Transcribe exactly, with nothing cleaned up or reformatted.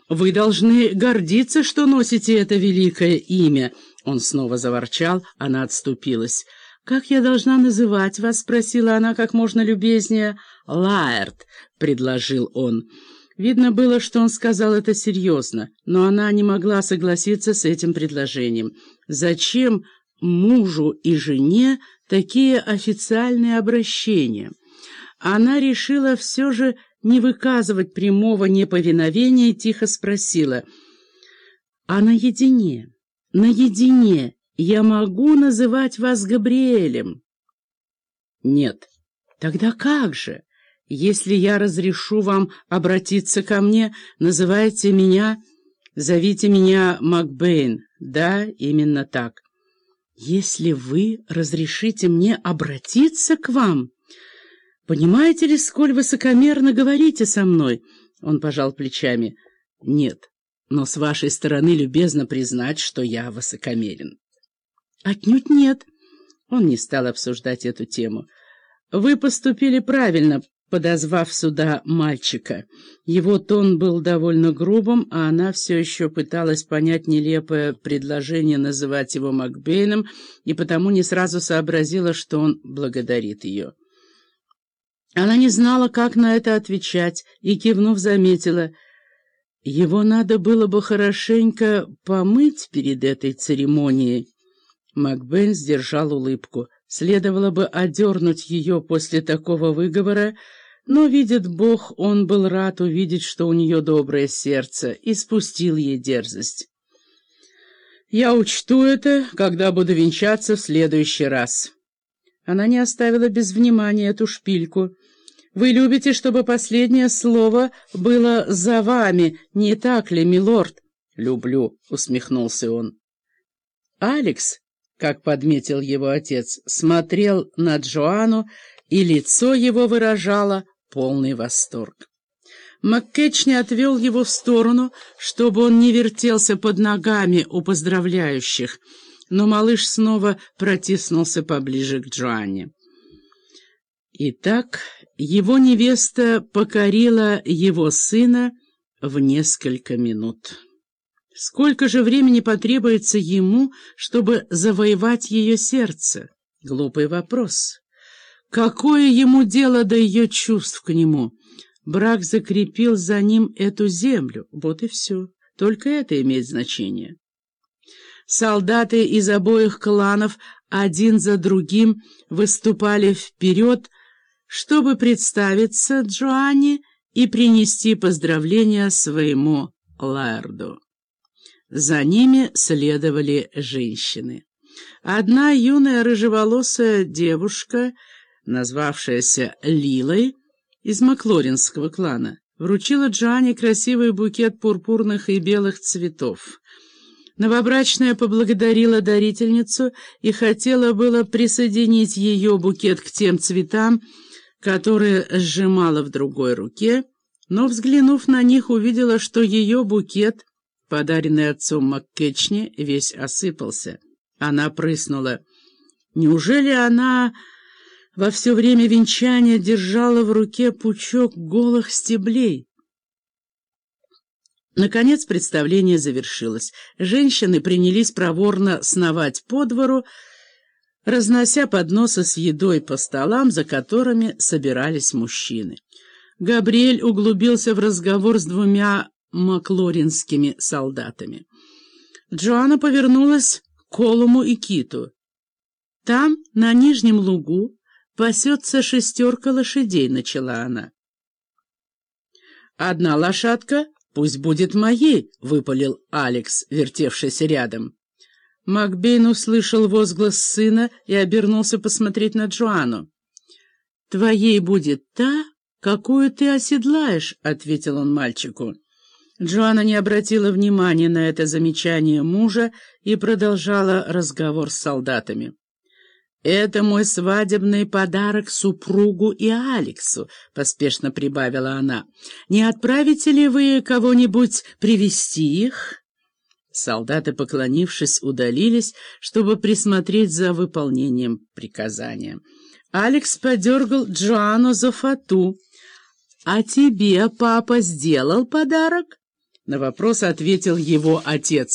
Вы должны гордиться, что носите это великое имя». Он снова заворчал, она отступилась. «Как я должна называть вас?» — спросила она как можно любезнее. «Лаэрт», — предложил он. Видно было, что он сказал это серьезно, но она не могла согласиться с этим предложением. Зачем мужу и жене такие официальные обращения? Она решила все же не выказывать прямого неповиновения и тихо спросила: «А наедине, наедине я могу называть вас Габриэлем?» «Нет». «Тогда как же? Если я разрешу вам обратиться ко мне, называйте меня, зовите меня Макбейн». «Да, именно так». «Если вы разрешите мне обратиться к вам, понимаете ли, сколь высокомерно говорите со мной?» Он пожал плечами. «Нет, но с вашей стороны любезно признать, что я высокомерен». «Отнюдь нет». Он не стал обсуждать эту тему. «Вы поступили правильно, подозвав сюда мальчика». Его тон был довольно грубым, а она все еще пыталась понять нелепое предложение называть его Макбейном, и потому не сразу сообразила, что он благодарит ее. Она не знала, как на это отвечать, и, кивнув, заметила: «Его надо было бы хорошенько помыть перед этой церемонией». Макбейн сдержал улыбку. Следовало бы одернуть ее после такого выговора, но, видит Бог, он был рад увидеть, что у нее доброе сердце, и спустил ей дерзость. «Я учту это, когда буду венчаться в следующий раз». Она не оставила без внимания эту шпильку. «Вы любите, чтобы последнее слово было за вами, не так ли, милорд?» «Люблю», — усмехнулся он. Алекс, как подметил его отец, смотрел на Джоанну, и лицо его выражало полный восторг. МакКетчни отвел его в сторону, чтобы он не вертелся под ногами у поздравляющих, но малыш снова протиснулся поближе к Джоанне. Итак, его невеста покорила его сына в несколько минут. Сколько же времени потребуется ему, чтобы завоевать ее сердце? Глупый вопрос. Какое ему дело до ее чувств к нему? Брак закрепил за ним эту землю. Вот и все. Только это имеет значение. Солдаты из обоих кланов один за другим выступали вперед, чтобы представиться Джоанне и принести поздравления своему лорду. За ними следовали женщины. Одна юная рыжеволосая девушка, назвавшаяся Лилой, из маклоринского клана, вручила Джоанне красивый букет пурпурных и белых цветов. Новобрачная поблагодарила дарительницу и хотела было присоединить ее букет к тем цветам, которые сжимала в другой руке, но, взглянув на них, увидела, что ее букет, подаренный отцом МакКетчни, весь осыпался. Она прыснула. Неужели она во все время венчания держала в руке пучок голых стеблей? Наконец представление завершилось. Женщины принялись проворно сновать по двору, разнося подносы с едой по столам, за которыми собирались мужчины. Габриэль углубился в разговор с двумя маклоринскими солдатами. Джоанна повернулась к Колуму и Киту. «Там, на нижнем лугу, пасется шестерка лошадей», — начала она. «Одна лошадка пусть будет моей», — выпалил Алекс, вертевшийся рядом. Макбейн услышал возглас сына и обернулся посмотреть на Джоанну. «Твоей будет та, какую ты оседлаешь», — ответил он мальчику. Джоанна не обратила внимания на это замечание мужа и продолжала разговор с солдатами. «Это мой свадебный подарок супругу и Алексу», — поспешно прибавила она. «Не отправите ли вы кого-нибудь привести их?» Солдаты, поклонившись, удалились, чтобы присмотреть за выполнением приказания. Алекс подергал Джоанну за фату. «А тебе папа сделал подарок?» На вопрос ответил его отец.